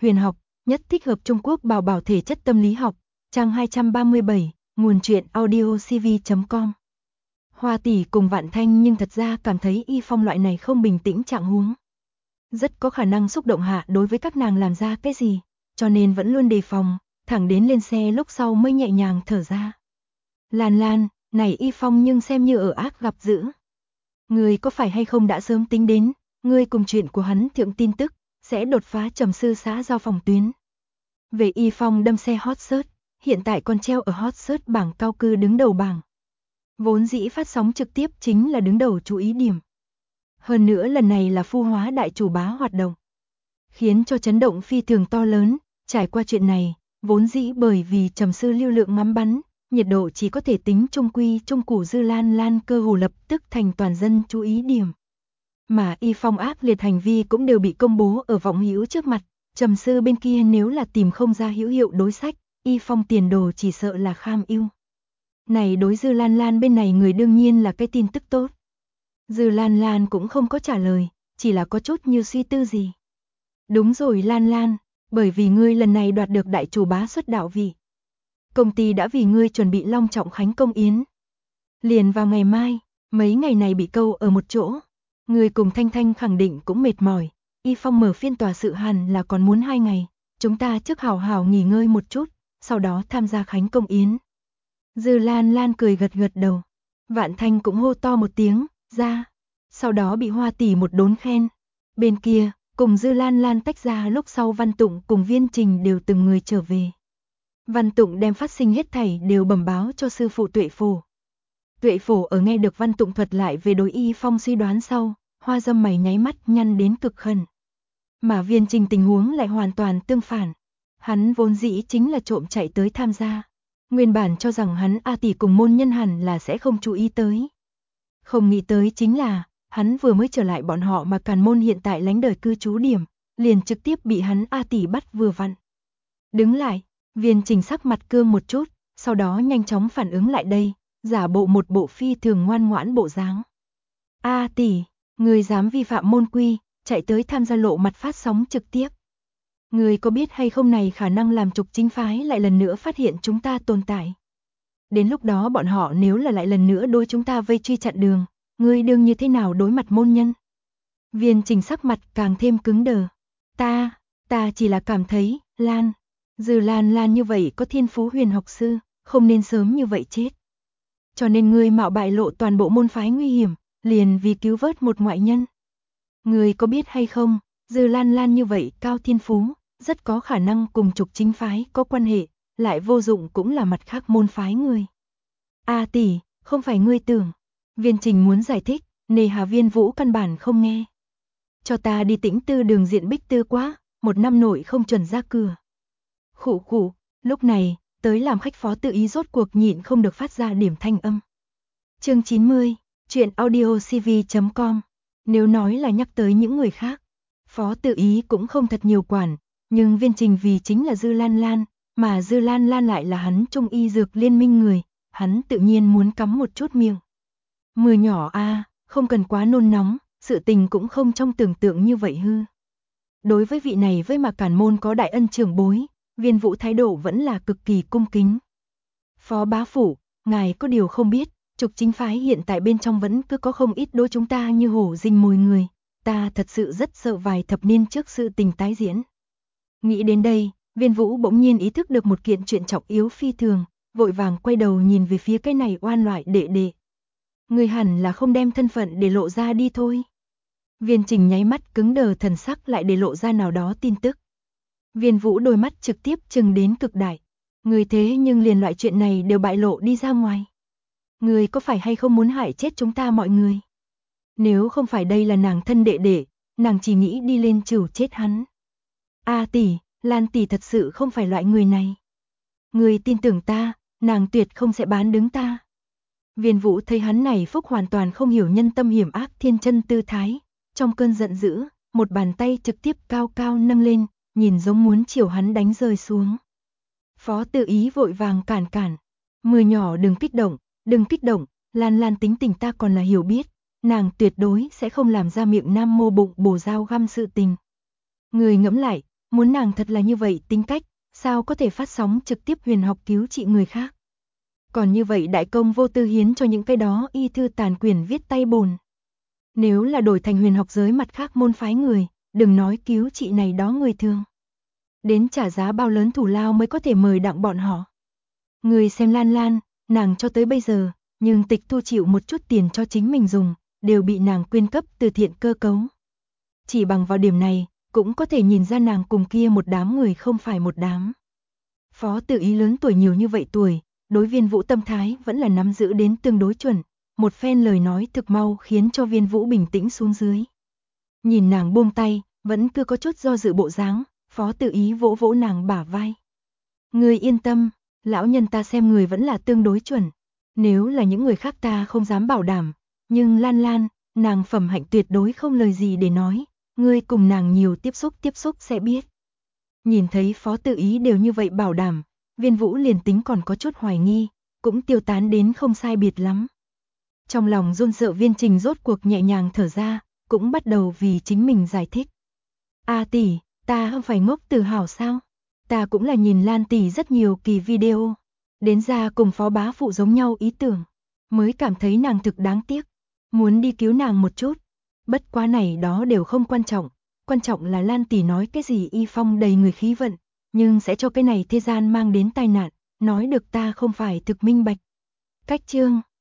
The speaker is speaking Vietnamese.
huyền học, nhất thích hợp Trung Quốc bảo bảo thể chất tâm lý học, trang 237, nguồn truyện audiocv.com. Hoa tỷ cùng Vạn Thanh nhưng thật ra cảm thấy Y Phong loại này không bình tĩnh trạng huống. Rất có khả năng xúc động hạ đối với các nàng làm ra cái gì, cho nên vẫn luôn đề phòng, thẳng đến lên xe lúc sau mới nhẹ nhàng thở ra. Lan Lan, này Y Phong nhưng xem như ở ác gặp dữ. Ngươi có phải hay không đã sớm tính đến, ngươi cùng chuyện của hắn thượng tin tức, sẽ đột phá Trầm Sư xã giao phòng tuyến. Về Y Phong đâm xe hot search, hiện tại còn treo ở hot search bảng cao cư đứng đầu bảng. Vốn dĩ phát sóng trực tiếp chính là đứng đầu chú ý điểm. Hơn nữa lần này là phu hóa đại chủ bá hoạt động, khiến cho chấn động phi thường to lớn. Trải qua chuyện này, vốn dĩ bởi vì Trầm Sư lưu lượng ngắm bắn, nhiệt độ chỉ có thể tính trung quy trung củ dư Lan Lan cơ hồ lập tức thành toàn dân chú ý điểm. Mà Y Phong ác liệt hành vi cũng đều bị công bố ở vọng hữu trước mặt. Trầm Sư bên kia nếu là tìm không ra hữu hiệu đối sách, Y Phong tiền đồ chỉ sợ là kham ưu. Này đối Dư Lan Lan bên này người đương nhiên là cái tin tức tốt. Dư Lan Lan cũng không có trả lời, chỉ là có chút như suy tư gì. Đúng rồi Lan Lan, bởi vì ngươi lần này đoạt được đại chủ bá xuất đạo vị. Công ty đã vì ngươi chuẩn bị long trọng khánh công yến. Liền vào ngày mai, mấy ngày này bị câu ở một chỗ. Ngươi cùng Thanh Thanh khẳng định cũng mệt mỏi. Y Phong mở phiên tòa sự hẳn là còn muốn 2 ngày. Chúng ta trước hào hào nghỉ ngơi một chút, sau đó tham gia khánh công yến. Dư Lan Lan cười gật gật đầu. Vạn Thanh cũng hô to một tiếng, ra. Sau đó bị Hoa tỷ một đốn khen. Bên kia, cùng Dư Lan Lan tách ra lúc sau Văn Tụng cùng Viên Trình đều từng người trở về. Văn Tụng đem phát sinh hết thảy đều bẩm báo cho sư phụ Tuệ Phổ. Tuệ Phổ ở nghe được Văn Tụng thuật lại về đối Y Phong suy đoán sau, hoa dâm mày nháy mắt nhăn đến cực khẩn. Mà Viên Trình tình huống lại hoàn toàn tương phản. Hắn vốn dĩ chính là trộm chạy tới tham gia. Nguyên bản cho rằng hắn A tỷ cùng môn nhân hẳn là sẽ không chú ý tới. Không nghĩ tới chính là, hắn vừa mới trở lại bọn họ mà Càn Môn hiện tại lánh đời cư trú điểm, liền trực tiếp bị hắn A tỷ bắt vừa vặn. Đứng lại, Viên Trình sắc mặt cương một chút, sau đó nhanh chóng phản ứng lại đây, giả bộ một bộ phi thường ngoan ngoãn bộ dáng. A tỷ, người dám vi phạm môn quy, chạy tới tham gia lộ mặt phát sóng trực tiếp. Người có biết hay không này khả năng làm Trục Chính phái lại lần nữa phát hiện chúng ta tồn tại. Đến lúc đó bọn họ nếu là lại lần nữa đối chúng ta vây truy chặn đường, ngươi đương như thế nào đối mặt môn nhân? Viên Trình sắc mặt càng thêm cứng đờ. Ta chỉ là cảm thấy, Dư Lan Lan như vậy có thiên phú huyền học sư, không nên sớm như vậy chết. Cho nên ngươi mạo bại lộ toàn bộ môn phái nguy hiểm, liền vì cứu vớt một ngoại nhân. Ngươi có biết hay không, Dư Lan Lan như vậy cao thiên phú, rất có khả năng cùng Trục Chính phái có quan hệ, lại vô dụng cũng là mặt khác môn phái người. A tỷ, không phải ngươi tưởng. Viên Trình muốn giải thích, nề hà Viên Vũ căn bản không nghe. Cho ta đi Tĩnh Tư đường diện Bích Tư quá, 1 năm nội không chuẩn ra cửa. Khụ khụ, lúc này, tới làm khách Phó Tự Ý rốt cuộc nhịn không được phát ra điểm thanh âm. Chương 90, truyện audiocv.com. Nếu nói là nhắc tới những người khác, Phó Tự Ý cũng không thật nhiều quản, nhưng Viên Trình vì chính là Dư Lan Lan, mà Dư Lan Lan lại là hắn Trung Y Dược Liên minh người, hắn tự nhiên muốn cắm một chút miệng. Mưa nhỏ a, không cần quá nôn nóng, sự tình cũng không trong tưởng tượng như vậy hư. Đối với vị này với mà Càn Môn có đại ân trưởng bối, Viên Vũ thái độ vẫn là cực kỳ cung kính. Phó bá phủ, ngài có điều không biết, Trục Chính phái hiện tại bên trong vẫn cứ có không ít đối chúng ta như hổ rình mồi người, ta thật sự rất sợ vài thập niên trước sự tình tái diễn. Nghĩ đến đây, Viên Vũ bỗng nhiên ý thức được một kiện chuyện trọng yếu phi thường, vội vàng quay đầu nhìn về phía cái này oan loại đệ đệ. Người hẳn là không đem thân phận để lộ ra đi thôi. Viên Trình nháy mắt cứng đờ thần sắc lại để lộ ra nào đó tin tức. Viên Vũ đôi mắt trực tiếp trừng đến cực đại. Người thế nhưng liền loại chuyện này đều bại lộ đi ra ngoài. Người có phải hay không muốn hại chết chúng ta mọi người? Nếu không phải đây là nàng thân đệ đệ, nàng chỉ nghĩ đi lên trừ chết hắn. A tỷ, Lan tỷ thật sự không phải loại người này. Người tin tưởng ta, nàng tuyệt không sẽ bán đứng ta. Viên Vũ thấy hắn này phúc hoàn toàn không hiểu nhân tâm hiểm ác thiên chân tư thái, trong cơn giận dữ, một bàn tay trực tiếp cao cao nâng lên, nhìn giống muốn chiều hắn đánh rơi xuống. Phó Tự Ý vội vàng cản. Mưa nhỏ đừng kích động, Lan Lan tính tình ta còn là hiểu biết, nàng tuyệt đối sẽ không làm ra miệng nam mô bụng bổ dao găm sự tình. Người ngẫm lại, muốn nàng thật là như vậy tính cách, sao có thể phát sóng trực tiếp huyền học cứu trị người khác. Còn như vậy đại công vô tư hiến cho những cái đó y thư tàn quyền viết tay bồn. Nếu là đổi thành huyền học giới mặt khác môn phái người, đừng nói cứu trị này đó người thường. Đến trả giá bao lớn thủ lao mới có thể mời đặng bọn họ. Người xem Lan Lan, nàng cho tới bây giờ, nhưng tịch thu chịu một chút tiền cho chính mình dùng, đều bị nàng quyên cấp từ thiện cơ cấu. Chỉ bằng vào điểm này, cũng có thể nhìn ra nàng cùng kia một đám người không phải một đám. Phó Tự Ý lớn tuổi nhiều như vậy tuổi, đối Viên Vũ tâm thái vẫn là nắm giữ đến tương đối chuẩn, một phen lời nói thực mau khiến cho Viên Vũ bình tĩnh xuống dưới. Nhìn nàng buông tay, vẫn cứ có chút do dự bộ dáng, Phó Tự Ý vỗ vỗ nàng bả vai. Ngươi yên tâm, lão nhân ta xem người vẫn là tương đối chuẩn, nếu là những người khác ta không dám bảo đảm, nhưng Lan Lan, nàng phẩm hạnh tuyệt đối không lời gì để nói, ngươi cùng nàng nhiều tiếp xúc sẽ biết. Nhìn thấy Phó Tự Ý đều như vậy bảo đảm, Viên Vũ liền tính còn có chút hoài nghi, cũng tiêu tán đến không sai biệt lắm. Trong lòng run sợ Viên Trình rốt cuộc nhẹ nhàng thở ra, cũng bắt đầu vì chính mình giải thích. A tỷ, ta không phải ngốc Tử Hảo sao? Ta cũng là nhìn Lan tỷ rất nhiều kỳ video, đến ra cùng Phó bá phụ giống nhau ý tưởng, mới cảm thấy nàng thực đáng tiếc, muốn đi cứu nàng một chút. Bất quá này đó đều không quan trọng là Lan tỷ nói cái gì y phong đầy người khí vận, nhưng sẽ cho cái này thế gian mang đến tai nạn, nói được ta không phải thực minh bạch. Cách chương